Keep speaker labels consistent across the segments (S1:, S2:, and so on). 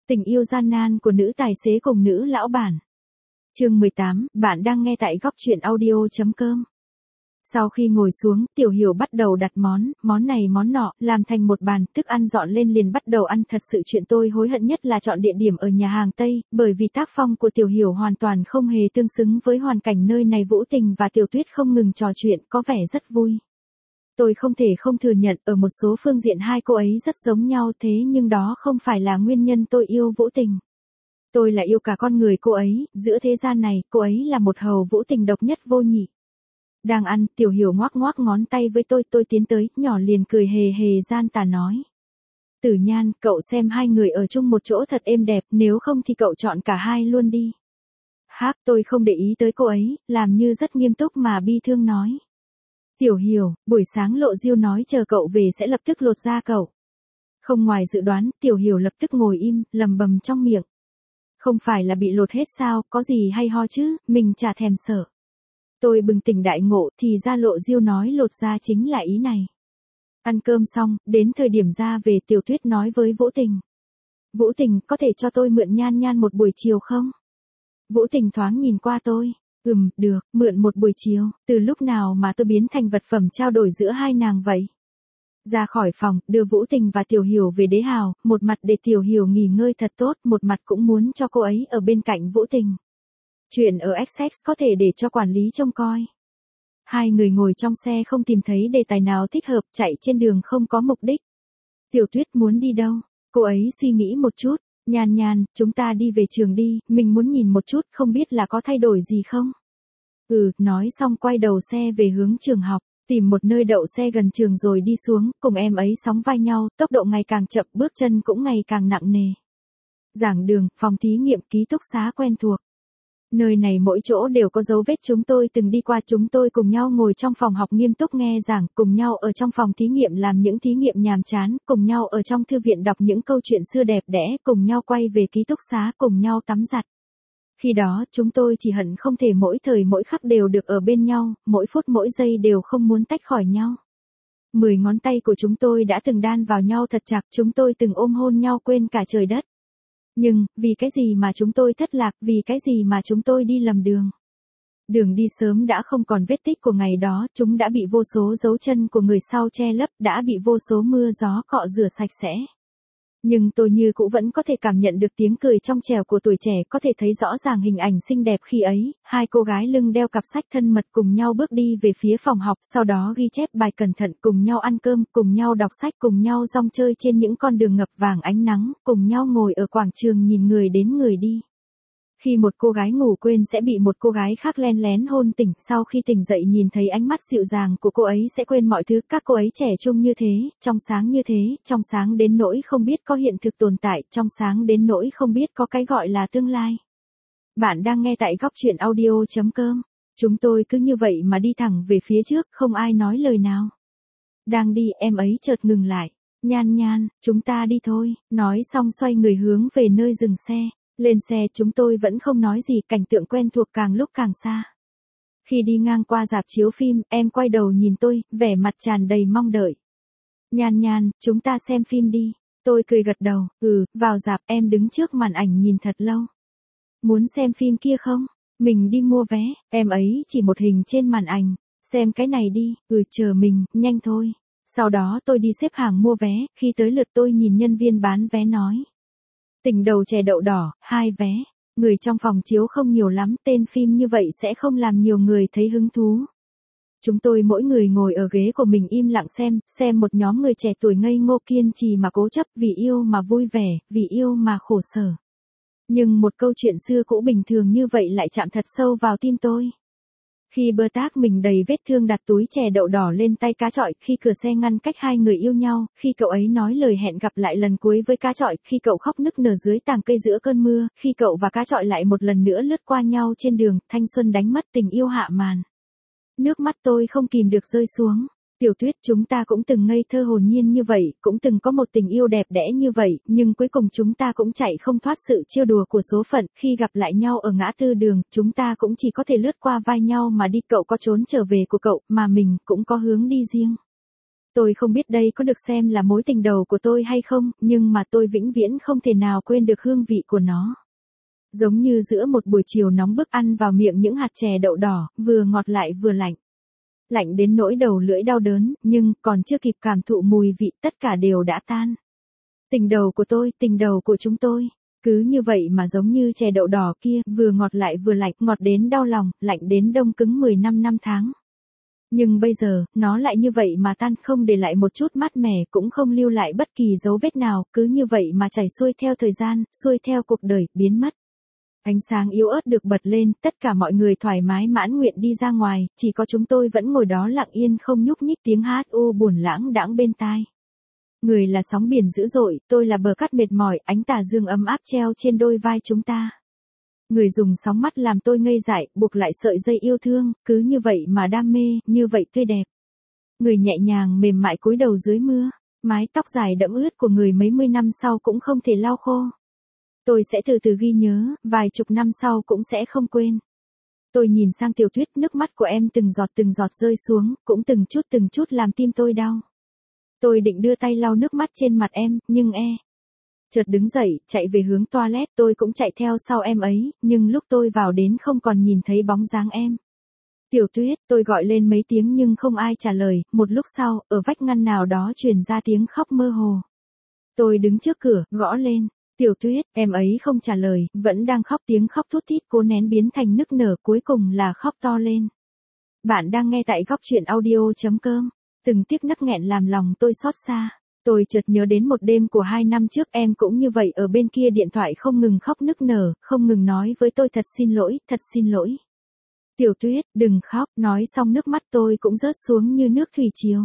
S1: Tình yêu gian nan của nữ tài xế cùng nữ lão bản. Chương 18, bạn đang nghe tại góc truyện audio.com. Sau khi ngồi xuống, Tiểu Hiểu bắt đầu đặt món này món nọ, làm thành một bàn, thức ăn dọn lên liền bắt đầu ăn. Thật sự chuyện tôi hối hận nhất là chọn địa điểm ở nhà hàng Tây, bởi vì tác phong của Tiểu Hiểu hoàn toàn không hề tương xứng với hoàn cảnh nơi này. Vũ Tình và Tiểu Tuyết không ngừng trò chuyện, có vẻ rất vui. Tôi không thể không thừa nhận, ở một số phương diện hai cô ấy rất giống nhau, thế nhưng đó không phải là nguyên nhân tôi yêu Vũ Tình. Tôi là yêu cả con người cô ấy, giữa thế gian này, cô ấy là một hầu Vũ Tình độc nhất vô nhị. Đang ăn, Tiểu Hiểu ngoác ngoác ngón tay với tôi tiến tới, nhỏ liền cười hề hề gian tà nói. Tử Nhan, cậu xem hai người ở chung một chỗ thật êm đẹp, nếu không thì cậu chọn cả hai luôn đi. Tôi không để ý tới cô ấy, làm như rất nghiêm túc mà bi thương nói. Tiểu Hiểu, buổi sáng Lộ Diêu nói chờ cậu về sẽ lập tức lột da cậu. Không ngoài dự đoán, Tiểu Hiểu lập tức ngồi im, lầm bầm trong miệng. Không phải là bị lột hết sao, có gì hay ho chứ, mình chả thèm sợ. Tôi bừng tỉnh đại ngộ, thì ra Lộ Diêu nói lột da chính là ý này. Ăn cơm xong, đến thời điểm ra về, Tiểu Tuyết nói với Vũ Tình. Vũ Tình, có thể cho tôi mượn Nhan Nhan một buổi chiều không? Vũ Tình thoáng nhìn qua tôi. Được, mượn một buổi chiều, từ lúc nào mà tôi biến thành vật phẩm trao đổi giữa hai nàng vậy? Ra khỏi phòng, đưa Vũ Tình và Tiểu Hiểu về đế hào, một mặt để Tiểu Hiểu nghỉ ngơi thật tốt, một mặt cũng muốn cho cô ấy ở bên cạnh Vũ Tình. Chuyện ở XX có thể để cho quản lý trông coi. Hai người ngồi trong xe không tìm thấy đề tài nào thích hợp, chạy trên đường không có mục đích. Tiểu Tuyết muốn đi đâu? Cô ấy suy nghĩ một chút. Nhan Nhan, chúng ta đi về trường đi, mình muốn nhìn một chút, không biết là có thay đổi gì không? Nói xong quay đầu xe về hướng trường học, tìm một nơi đậu xe gần trường rồi đi xuống, cùng em ấy sóng vai nhau, tốc độ ngày càng chậm, bước chân cũng ngày càng nặng nề. Giảng đường, phòng thí nghiệm, ký túc xá quen thuộc. Nơi này mỗi chỗ đều có dấu vết chúng tôi từng đi qua, chúng tôi cùng nhau ngồi trong phòng học nghiêm túc nghe giảng, cùng nhau ở trong phòng thí nghiệm làm những thí nghiệm nhàm chán, cùng nhau ở trong thư viện đọc những câu chuyện xưa đẹp đẽ, cùng nhau quay về ký túc xá, cùng nhau tắm giặt. Khi đó, chúng tôi chỉ hận không thể mỗi thời mỗi khắc đều được ở bên nhau, mỗi phút mỗi giây đều không muốn tách khỏi nhau. 10 ngón tay của chúng tôi đã từng đan vào nhau thật chặt, chúng tôi từng ôm hôn nhau quên cả trời đất. Nhưng, vì cái gì mà chúng tôi thất lạc, vì cái gì mà chúng tôi đi lầm đường. Đường đi sớm đã không còn vết tích của ngày đó, chúng đã bị vô số dấu chân của người sau che lấp, đã bị vô số mưa gió cọ rửa sạch sẽ. Nhưng tôi như cũ vẫn có thể cảm nhận được tiếng cười trong trẻo của tuổi trẻ, có thể thấy rõ ràng hình ảnh xinh đẹp khi ấy, hai cô gái lưng đeo cặp sách thân mật cùng nhau bước đi về phía phòng học, sau đó ghi chép bài cẩn thận, cùng nhau ăn cơm, cùng nhau đọc sách, cùng nhau rong chơi trên những con đường ngập vàng ánh nắng, cùng nhau ngồi ở quảng trường nhìn người đến người đi. Khi một cô gái ngủ quên sẽ bị một cô gái khác len lén hôn tỉnh, sau khi tỉnh dậy nhìn thấy ánh mắt dịu dàng của cô ấy sẽ quên mọi thứ, các cô ấy trẻ trung như thế, trong sáng như thế, trong sáng đến nỗi không biết có hiện thực tồn tại, trong sáng đến nỗi không biết có cái gọi là tương lai. Bạn đang nghe tại góc truyện audio.com. Chúng tôi cứ như vậy mà đi thẳng về phía trước, không ai nói lời nào. Đang đi, em ấy chợt ngừng lại. Nhan Nhan, chúng ta đi thôi, nói xong xoay người hướng về nơi dừng xe. Lên xe chúng tôi vẫn không nói gì, cảnh tượng quen thuộc càng lúc càng xa. Khi đi ngang qua rạp chiếu phim, em quay đầu nhìn tôi, vẻ mặt tràn đầy mong đợi. Nhan Nhan, chúng ta xem phim đi. Tôi cười gật đầu, vào rạp. Em đứng trước màn ảnh nhìn thật lâu. Muốn xem phim kia không? Mình đi mua vé. Em ấy chỉ một hình trên màn ảnh. Xem cái này đi. Chờ mình, nhanh thôi. Sau đó tôi đi xếp hàng mua vé, khi tới lượt tôi nhìn nhân viên bán vé nói. Tình đầu chè đậu đỏ, 2 vé. Người trong phòng chiếu không nhiều lắm, tên phim như vậy sẽ không làm nhiều người thấy hứng thú. Chúng tôi mỗi người ngồi ở ghế của mình im lặng xem một nhóm người trẻ tuổi ngây ngô kiên trì mà cố chấp, vì yêu mà vui vẻ, vì yêu mà khổ sở. Nhưng một câu chuyện xưa cũ bình thường như vậy lại chạm thật sâu vào tim tôi. Khi bơ tác mình đầy vết thương đặt túi chè đậu đỏ lên tay cá chọi, khi cửa xe ngăn cách hai người yêu nhau, khi cậu ấy nói lời hẹn gặp lại lần cuối với cá chọi, khi cậu khóc nức nở dưới tàng cây giữa cơn mưa, khi cậu và cá chọi lại một lần nữa lướt qua nhau trên đường, thanh xuân đánh mất, tình yêu hạ màn. Nước mắt tôi không kìm được rơi xuống. Tiểu Tuyết, chúng ta cũng từng ngây thơ hồn nhiên như vậy, cũng từng có một tình yêu đẹp đẽ như vậy, nhưng cuối cùng chúng ta cũng chạy không thoát sự trêu đùa của số phận, khi gặp lại nhau ở ngã tư đường, chúng ta cũng chỉ có thể lướt qua vai nhau mà đi, cậu có trốn trở về của cậu, mà mình cũng có hướng đi riêng. Tôi không biết đây có được xem là mối tình đầu của tôi hay không, nhưng mà tôi vĩnh viễn không thể nào quên được hương vị của nó. Giống như giữa một buổi chiều nóng bức ăn vào miệng những hạt chè đậu đỏ, vừa ngọt lại vừa lạnh. Lạnh đến nỗi đầu lưỡi đau đớn, nhưng còn chưa kịp cảm thụ mùi vị tất cả đều đã tan. Tình đầu của tôi, tình đầu của chúng tôi. Cứ như vậy mà giống như chè đậu đỏ kia, vừa ngọt lại vừa lạnh, ngọt đến đau lòng, lạnh đến đông cứng 15 năm tháng. Nhưng bây giờ, nó lại như vậy mà tan, không để lại một chút mát mẻ, cũng không lưu lại bất kỳ dấu vết nào, cứ như vậy mà chảy xuôi theo thời gian, xuôi theo cuộc đời, biến mất. Ánh sáng yếu ớt được bật lên, tất cả mọi người thoải mái mãn nguyện đi ra ngoài, chỉ có chúng tôi vẫn ngồi đó lặng yên không nhúc nhích, tiếng hát u buồn lãng đãng bên tai. Người là sóng biển dữ dội, tôi là bờ cát mệt mỏi, ánh tà dương ấm áp treo trên đôi vai chúng ta. Người dùng sóng mắt làm tôi ngây dại, buộc lại sợi dây yêu thương, cứ như vậy mà đam mê, như vậy tươi đẹp. Người nhẹ nhàng mềm mại cúi đầu dưới mưa, mái tóc dài đẫm ướt của người mấy mươi năm sau cũng không thể lau khô. Tôi sẽ từ từ ghi nhớ, vài chục năm sau cũng sẽ không quên. Tôi nhìn sang Tiểu Tuyết, nước mắt của em từng giọt rơi xuống, cũng từng chút làm tim tôi đau. Tôi định đưa tay lau nước mắt trên mặt em, nhưng chợt đứng dậy, chạy về hướng toilet, tôi cũng chạy theo sau em ấy, nhưng lúc tôi vào đến không còn nhìn thấy bóng dáng em. Tiểu Tuyết, tôi gọi lên mấy tiếng nhưng không ai trả lời, một lúc sau, ở vách ngăn nào đó truyền ra tiếng khóc mơ hồ. Tôi đứng trước cửa, gõ lên. Tiểu Tuyết, em ấy không trả lời, vẫn đang khóc, tiếng khóc thút thít cố nén biến thành nức nở, cuối cùng là khóc to lên. Bạn đang nghe tại góc truyện audio.com. Từng tiếc nấc nghẹn làm lòng tôi xót xa. Tôi chợt nhớ đến một đêm của 2 năm trước, em cũng như vậy, ở bên kia điện thoại không ngừng khóc nức nở, không ngừng nói với tôi thật xin lỗi. Tiểu Tuyết, đừng khóc, nói xong nước mắt tôi cũng rớt xuống như nước thủy triều.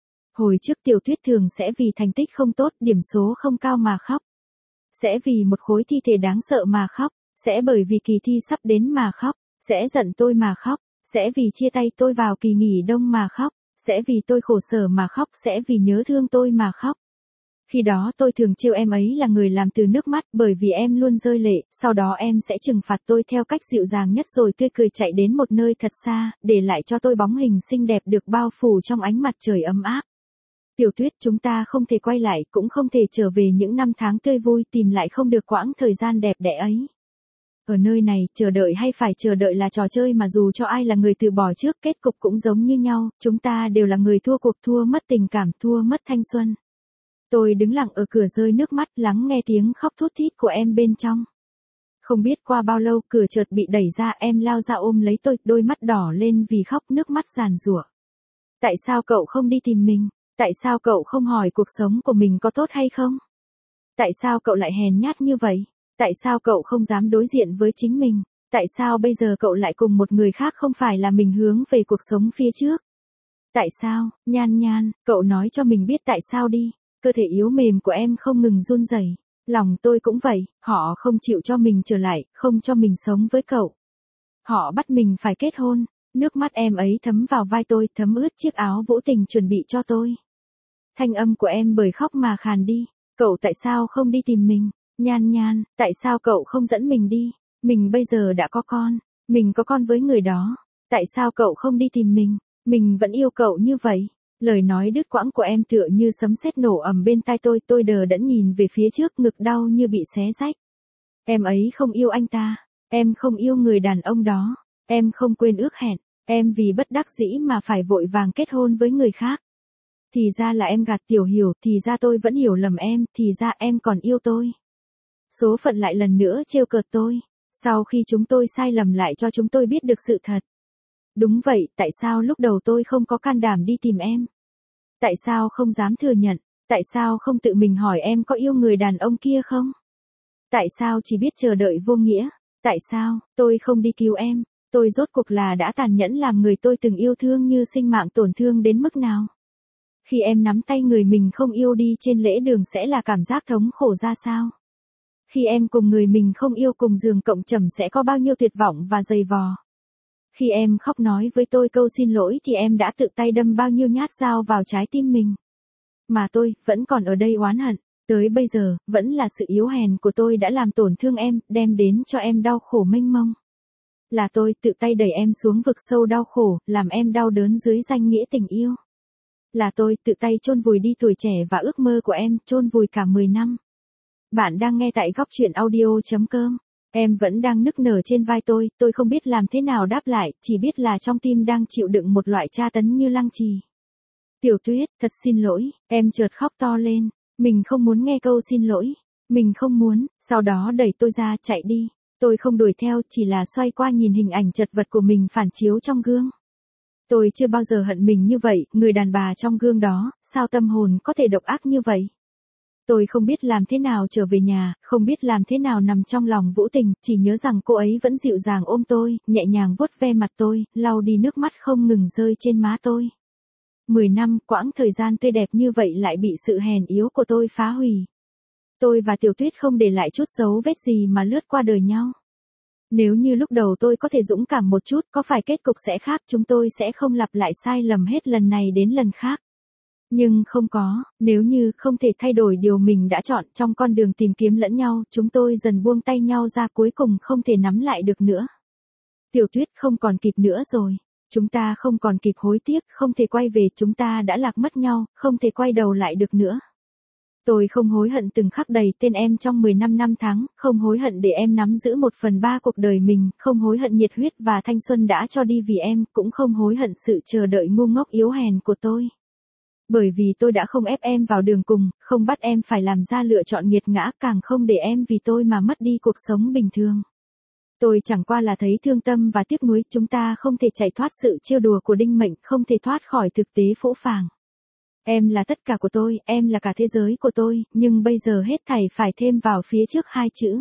S1: Hồi trước Tiểu Tuyết thường sẽ vì thành tích không tốt, điểm số không cao mà khóc. Sẽ vì một khối thi thể đáng sợ mà khóc, sẽ bởi vì kỳ thi sắp đến mà khóc, sẽ giận tôi mà khóc, sẽ vì chia tay tôi vào kỳ nghỉ đông mà khóc, sẽ vì tôi khổ sở mà khóc, sẽ vì nhớ thương tôi mà khóc. Khi đó tôi thường trêu em ấy là người làm từ nước mắt, bởi vì em luôn rơi lệ, sau đó em sẽ trừng phạt tôi theo cách dịu dàng nhất rồi tươi cười chạy đến một nơi thật xa, để lại cho tôi bóng hình xinh đẹp được bao phủ trong ánh mặt trời ấm áp. Tiểu Tuyết, chúng ta không thể quay lại, cũng không thể trở về những năm tháng tươi vui, tìm lại không được quãng thời gian đẹp đẽ ấy. Ở nơi này, chờ đợi hay phải chờ đợi là trò chơi mà dù cho ai là người từ bỏ trước, kết cục cũng giống như nhau, chúng ta đều là người thua cuộc, thua mất tình cảm, thua mất thanh xuân. Tôi đứng lặng ở cửa rơi nước mắt, lắng nghe tiếng khóc thút thít của em bên trong. Không biết qua bao lâu, cửa chợt bị đẩy ra, em lao ra ôm lấy tôi, đôi mắt đỏ lên vì khóc, nước mắt giàn giụa. Tại sao cậu không đi tìm mình? Tại sao cậu không hỏi cuộc sống của mình có tốt hay không? Tại sao cậu lại hèn nhát như vậy? Tại sao cậu không dám đối diện với chính mình? Tại sao bây giờ cậu lại cùng một người khác không phải là mình hướng về cuộc sống phía trước? Tại sao, Nhan, cậu nói cho mình biết tại sao đi. Cơ thể yếu mềm của em không ngừng run rẩy. Lòng tôi cũng vậy, họ không chịu cho mình trở lại, không cho mình sống với cậu. Họ bắt mình phải kết hôn. Nước mắt em ấy thấm vào vai tôi, thấm ướt chiếc áo vô tình chuẩn bị cho tôi. Thanh âm của em bởi khóc mà khàn đi. Cậu tại sao không đi tìm mình? Nhan, tại sao cậu không dẫn mình đi? Mình bây giờ đã có con. Mình có con với người đó. Tại sao cậu không đi tìm mình? Mình vẫn yêu cậu như vậy. Lời nói đứt quãng của em tựa như sấm sét nổ ầm bên tai tôi đờ đẫn nhìn về phía trước, ngực đau như bị xé rách. Em ấy không yêu anh ta. Em không yêu người đàn ông đó. Em không quên ước hẹn. Em vì bất đắc dĩ mà phải vội vàng kết hôn với người khác. Thì ra là em gạt Tiểu Hiểu, thì ra tôi vẫn hiểu lầm em, thì ra em còn yêu tôi. Số phận lại lần nữa trêu cợt tôi. Sau khi chúng tôi sai lầm lại cho chúng tôi biết được sự thật. Đúng vậy, tại sao lúc đầu tôi không có can đảm đi tìm em? Tại sao không dám thừa nhận? Tại sao không tự mình hỏi em có yêu người đàn ông kia không? Tại sao chỉ biết chờ đợi vô nghĩa? Tại sao, tôi không đi cứu em? Tôi rốt cuộc là đã tàn nhẫn làm người tôi từng yêu thương như sinh mạng tổn thương đến mức nào? Khi em nắm tay người mình không yêu đi trên lễ đường sẽ là cảm giác thống khổ ra sao? Khi em cùng người mình không yêu cùng giường cộng trầm sẽ có bao nhiêu tuyệt vọng và dày vò? Khi em khóc nói với tôi câu xin lỗi thì em đã tự tay đâm bao nhiêu nhát dao vào trái tim mình? Mà tôi, vẫn còn ở đây oán hận. Tới bây giờ, vẫn là sự yếu hèn của tôi đã làm tổn thương em, đem đến cho em đau khổ mênh mông. Là tôi tự tay đẩy em xuống vực sâu đau khổ, làm em đau đớn dưới danh nghĩa tình yêu. Là tôi tự tay chôn vùi đi tuổi trẻ và ước mơ của em, chôn vùi cả 10 năm. Bạn đang nghe tại góc chuyện audio.com. Em vẫn đang nức nở trên vai tôi không biết làm thế nào đáp lại, chỉ biết là trong tim đang chịu đựng một loại tra tấn như lăng trì. Tiểu Tuyết, thật xin lỗi, em chợt khóc to lên. Mình không muốn nghe câu xin lỗi. Mình không muốn, sau đó đẩy tôi ra chạy đi. Tôi không đuổi theo, chỉ là xoay qua nhìn hình ảnh chật vật của mình phản chiếu trong gương. Tôi chưa bao giờ hận mình như vậy, người đàn bà trong gương đó, sao tâm hồn có thể độc ác như vậy? Tôi không biết làm thế nào trở về nhà, không biết làm thế nào nằm trong lòng Vũ Tình, chỉ nhớ rằng cô ấy vẫn dịu dàng ôm tôi, nhẹ nhàng vuốt ve mặt tôi, lau đi nước mắt không ngừng rơi trên má tôi. 10 năm, quãng thời gian tươi đẹp như vậy lại bị sự hèn yếu của tôi phá hủy. Tôi và Tiểu Tuyết không để lại chút dấu vết gì mà lướt qua đời nhau. Nếu như lúc đầu tôi có thể dũng cảm một chút, có phải kết cục sẽ khác, chúng tôi sẽ không lặp lại sai lầm hết lần này đến lần khác. Nhưng không có, nếu như không thể thay đổi điều mình đã chọn trong con đường tìm kiếm lẫn nhau, chúng tôi dần buông tay nhau ra, cuối cùng không thể nắm lại được nữa. Tiểu Tuyết, không còn kịp nữa rồi. Chúng ta không còn kịp hối tiếc, không thể quay về, chúng ta đã lạc mất nhau, không thể quay đầu lại được nữa. Tôi không hối hận từng khắc đầy tên em trong 15 năm tháng, không hối hận để em nắm giữ 1/3 cuộc đời mình, không hối hận nhiệt huyết và thanh xuân đã cho đi vì em, cũng không hối hận sự chờ đợi ngu ngốc yếu hèn của tôi. Bởi vì tôi đã không ép em vào đường cùng, không bắt em phải làm ra lựa chọn nghiệt ngã, càng không để em vì tôi mà mất đi cuộc sống bình thường. Tôi chẳng qua là thấy thương tâm và tiếc nuối, chúng ta không thể chạy thoát sự trêu đùa của định mệnh, không thể thoát khỏi thực tế phũ phàng. Em là tất cả của tôi, em là cả thế giới của tôi, nhưng bây giờ hết thảy phải thêm vào phía trước 2 chữ.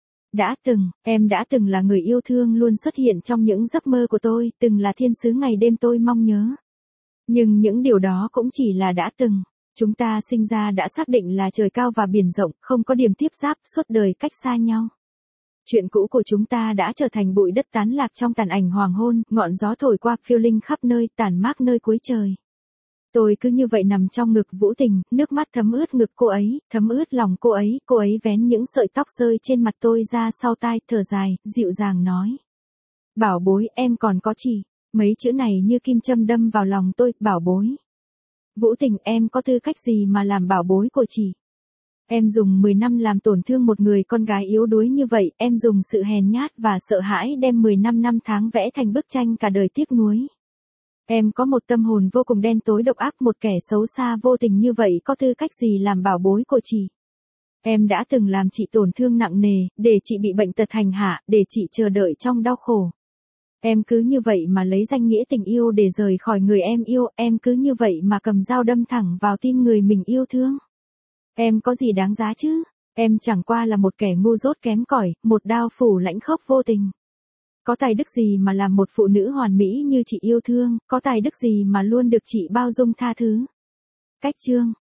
S1: Em đã từng là người yêu thương luôn xuất hiện trong những giấc mơ của tôi, từng là thiên sứ ngày đêm tôi mong nhớ. Nhưng những điều đó cũng chỉ là đã từng. Chúng ta sinh ra đã xác định là trời cao và biển rộng, không có điểm tiếp giáp, suốt đời cách xa nhau. Chuyện cũ của chúng ta đã trở thành bụi đất tán lạc trong tàn ảnh hoàng hôn, ngọn gió thổi qua phiêu linh khắp nơi, tàn mát nơi cuối trời. Tôi cứ như vậy nằm trong ngực Vũ Tình, nước mắt thấm ướt ngực cô ấy, thấm ướt lòng cô ấy vén những sợi tóc rơi trên mặt tôi ra sau tai, thở dài, dịu dàng nói. Bảo bối, em còn có chỉ. Mấy chữ này như kim châm đâm vào lòng tôi, bảo bối. Vũ Tình, em có tư cách gì mà làm bảo bối của chị? Em dùng 10 năm làm tổn thương một người con gái yếu đuối như vậy, em dùng sự hèn nhát và sợ hãi đem 15 năm tháng vẽ thành bức tranh cả đời tiếc nuối. Em có một tâm hồn vô cùng đen tối độc ác, một kẻ xấu xa vô tình như vậy có tư cách gì làm bảo bối của chị? Em đã từng làm chị tổn thương nặng nề, để chị bị bệnh tật hành hạ, để chị chờ đợi trong đau khổ. Em cứ như vậy mà lấy danh nghĩa tình yêu để rời khỏi người em yêu, em cứ như vậy mà cầm dao đâm thẳng vào tim người mình yêu thương. Em có gì đáng giá chứ? Em chẳng qua là một kẻ ngu dốt kém cỏi, một đao phủ lãnh khốc vô tình. Có tài đức gì mà làm một phụ nữ hoàn mỹ như chị yêu thương, có tài đức gì mà luôn được chị bao dung tha thứ. Cách chương